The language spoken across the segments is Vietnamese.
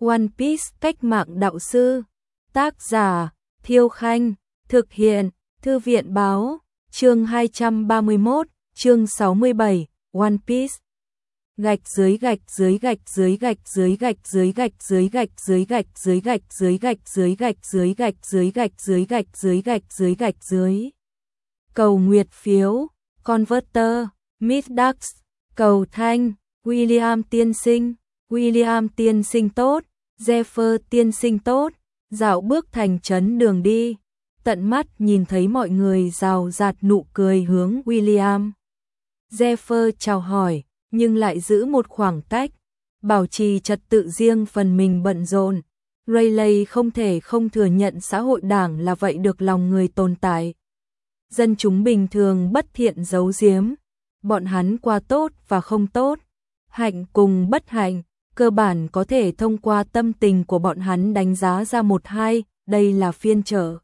One Piece cách mạng đạo sư. Tác giả Thiêu Khanh. Thực hiện Thư viện Báo. Chương 231, chương 67, One Piece. Gạch dưới gạch dưới gạch dưới gạch dưới gạch dưới gạch dưới gạch dưới gạch dưới gạch dưới gạch dưới gạch dưới gạch dưới gạch dưới gạch dưới gạch dưới gạch dưới. Cầu nguyệt phiếu, Converter, Midax, cầu thanh, William tiên sinh, William tiên sinh tốt, Zephyr tiên sinh tốt, dạo bước thành trấn đường đi, tận mắt nhìn thấy mọi người rào rạt nụ cười hướng William. Zephyr chào hỏi, nhưng lại giữ một khoảng cách, bảo trì trật tự riêng phần mình bận rộn. Rayleigh không thể không thừa nhận xã hội đảng là vậy được lòng người tồn tại. Dân chúng bình thường bất thiện giấu giếm, bọn hắn qua tốt và không tốt, hạnh cùng bất hạnh, cơ bản có thể thông qua tâm tình của bọn hắn đánh giá ra một hai, đây là phiên chợ.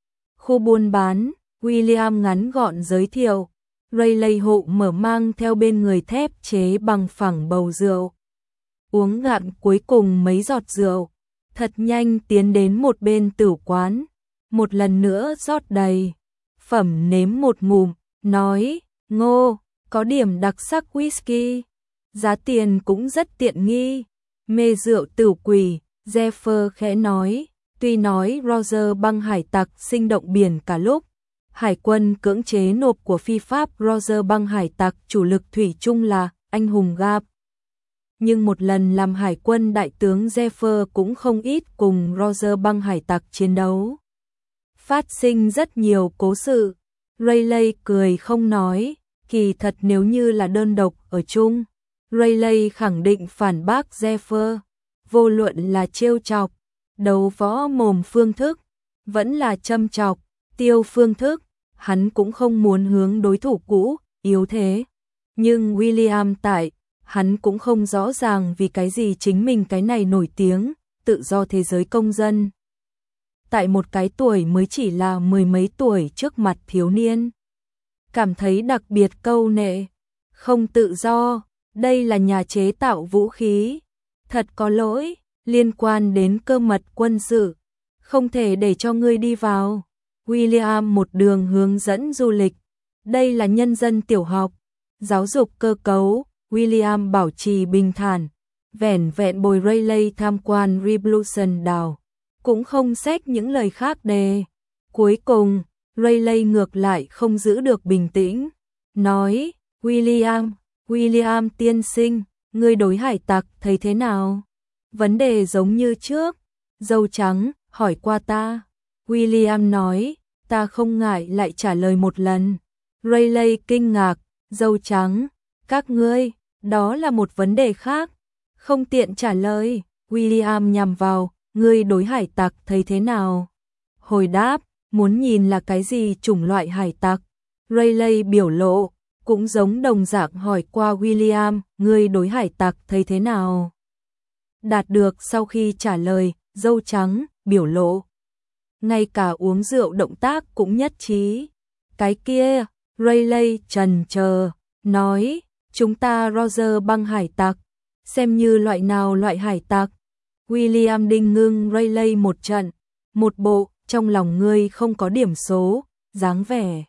Khu buôn bán, William ngắn gọn giới thiệu, Rayleigh hộ mở mang theo bên người thép chế bằng phẳng bầu rượu. Uống ngạn cuối cùng mấy giọt rượu, thật nhanh tiến đến một bên tửu quán, một lần nữa rót đầy. Phẩm nếm một ngụm, nói, Ngô, có điểm đặc sắc whisky, giá tiền cũng rất tiện nghi. Mê rượu tửu quỷ, Zephyr khẽ nói, tuy nói Roger băng hải tặc sinh động biển cả lúc, hải quân cưỡng chế nộp của phi pháp Roger băng hải tặc chủ lực thủy chung là anh hùng Gap. Nhưng một lần làm hải quân đại tướng Zephyr cũng không ít cùng Roger băng hải tặc chiến đấu. Phát sinh rất nhiều cố sự, Rayleigh cười không nói, kỳ thật nếu như là đơn độc ở chung, Rayleigh khẳng định phản bác Zephyr, vô luận là trêu chọc, đấu võ mồm phương thức, vẫn là châm chọc, tiêu phương thức, hắn cũng không muốn hướng đối thủ cũ, yếu thế. Nhưng William tại, hắn cũng không rõ ràng vì cái gì chính mình cái này nổi tiếng, tự do thế giới công dân. Tại một cái tuổi mới chỉ là mười mấy tuổi trước mặt thiếu niên. Cảm thấy đặc biệt câu nệ, không tự do, đây là nhà chế tạo vũ khí. Thật có lỗi, liên quan đến cơ mật quân sự, không thể để cho ngươi đi vào. William một đường hướng dẫn du lịch, đây là nhân dân tiểu học, giáo dục cơ cấu, William bảo trì bình thản, vẻn vẹn bồi Rayleigh tham quan Revolution Đảo, cũng không xét những lời khác đề. Cuối cùng, Rayleigh ngược lại không giữ được bình tĩnh, nói, William tiên sinh, ngươi đối hải tặc thấy thế nào? Vấn đề giống như trước, dâu trắng, hỏi qua ta. William nói, ta không ngại lại trả lời một lần. Rayleigh kinh ngạc, dâu trắng, các ngươi, đó là một vấn đề khác, không tiện trả lời. William nhằm vào, ngươi đối hải tặc thấy thế nào? Hồi đáp, muốn nhìn là cái gì chủng loại hải tặc? Rayleigh biểu lộ, cũng giống đồng dạng hỏi qua William, ngươi đối hải tặc thấy thế nào? Đạt được sau khi trả lời, dâu trắng, biểu lộ. Ngay cả uống rượu động tác cũng nhất trí. Cái kia, Rayleigh chần chờ, nói, chúng ta Roger băng hải tặc, xem như loại nào loại hải tặc? William đinh ngưng Rayleigh một trận, một bộ, trong lòng ngươi không có điểm số, dáng vẻ.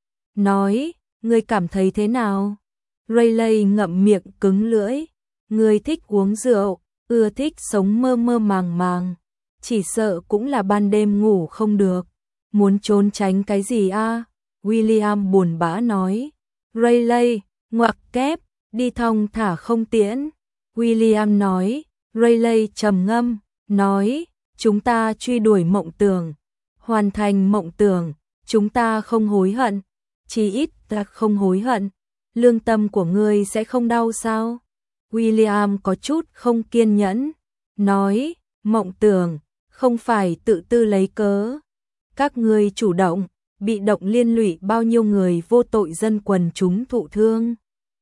Nói, ngươi cảm thấy thế nào? Rayleigh ngậm miệng cứng lưỡi, ngươi thích uống rượu, ưa thích sống mơ mơ màng màng, chỉ sợ cũng là ban đêm ngủ không được, muốn trốn tránh cái gì a? William buồn bã nói. Rayleigh, ngoặc kép, đi thong thả không tiễn. William nói. Rayleigh trầm ngâm, nói, chúng ta truy đuổi mộng tưởng, hoàn thành mộng tưởng, chúng ta không hối hận, chỉ ít ta không hối hận, lương tâm của ngươi sẽ không đau sao? William có chút không kiên nhẫn, nói, mộng tưởng, không phải tự tư lấy cớ. Các ngươi chủ động, bị động liên lụy bao nhiêu người vô tội dân quần chúng thụ thương,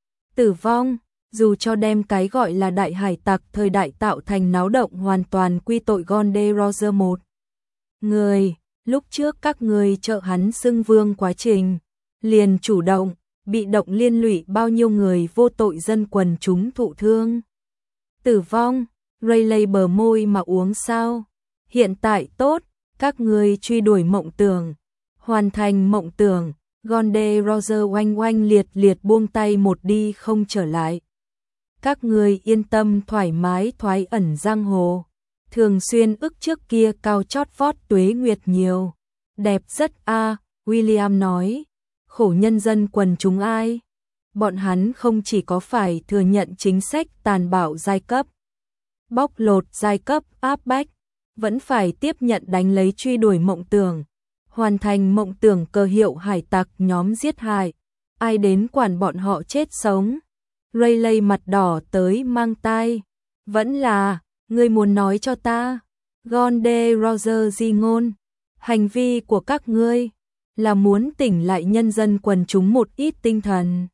tử vong. Dù cho đem cái gọi là đại hải tặc thời đại tạo thành náo động hoàn toàn quy tội Gonde Roger một người, lúc trước các người trợ hắn xưng vương quá trình, liền chủ động, bị động liên lụy bao nhiêu người vô tội dân quần chúng thụ thương, tử vong. Rayleigh bờ môi mà uống sao? Hiện tại tốt, các ngươi truy đuổi mộng tưởng, hoàn thành mộng tưởng. Gonde Roger oanh oanh liệt liệt buông tay một đi không trở lại. Các ngươi yên tâm thoải mái thoái ẩn giang hồ. Thường xuyên ức trước kia cao chót vót tuế nguyệt nhiều. Đẹp rất a, William nói. Khổ nhân dân quần chúng ai? Bọn hắn không chỉ có phải thừa nhận chính sách tàn bạo giai cấp, bóc lột giai cấp áp bách, vẫn phải tiếp nhận đánh lấy truy đuổi mộng tưởng, hoàn thành mộng tưởng cơ hiệu hải tặc nhóm giết hại. Ai đến quản bọn họ chết sống? Rayleigh mặt đỏ tới mang tai. Vẫn là, ngươi muốn nói cho ta. Gonde Roger di ngôn. Hành vi của các ngươi là muốn tỉnh lại nhân dân quần chúng một ít tinh thần.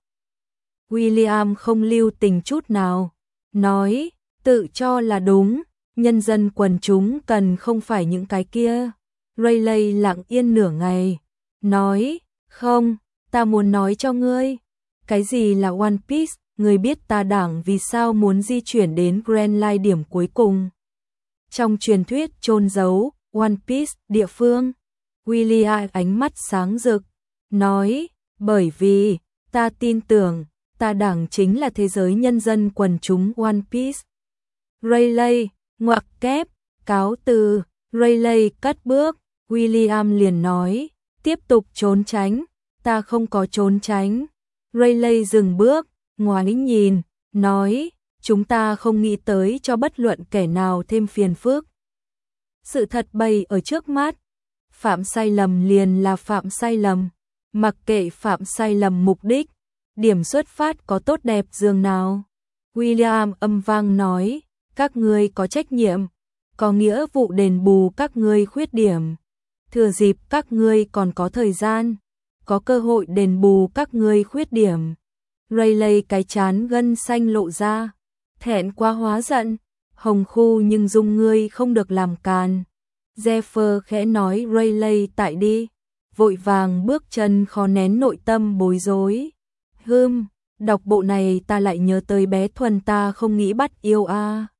William không lưu tình chút nào. Nói, tự cho là đúng. Nhân dân quần chúng cần không phải những cái kia. Rayleigh lặng yên nửa ngày. Nói, không, ta muốn nói cho ngươi. Cái gì là One Piece? Ngươi biết ta đảng vì sao muốn di chuyển đến Grand Line điểm cuối cùng. Trong truyền thuyết chôn giấu One Piece địa phương. William ánh mắt sáng rực. Nói, bởi vì, ta tin tưởng, ta đảng chính là thế giới nhân dân quần chúng One Piece. Rayleigh, ngoặc kép, cáo từ. Rayleigh cất bước. William liền nói, tiếp tục trốn tránh. Ta không có trốn tránh. Rayleigh dừng bước, ngoái nhìn, nói, chúng ta không nghĩ tới cho bất luận kẻ nào thêm phiền phức. Sự thật bày ở trước mắt, phạm sai lầm liền là phạm sai lầm, mặc kệ phạm sai lầm mục đích, điểm xuất phát có tốt đẹp dường nào. William âm vang nói, các ngươi có trách nhiệm, có nghĩa vụ đền bù các ngươi khuyết điểm. Thừa dịp các ngươi còn có thời gian, có cơ hội đền bù các ngươi khuyết điểm. Rayleigh cái chán gân xanh lộ ra, thẹn quá hóa giận, hồng khu nhưng dung ngươi không được làm càn. Zephyr khẽ nói Rayleigh tại đi, vội vàng bước chân khó nén nội tâm bối rối. Đọc bộ này ta lại nhớ tới bé Thuần ta không nghĩ bắt yêu a.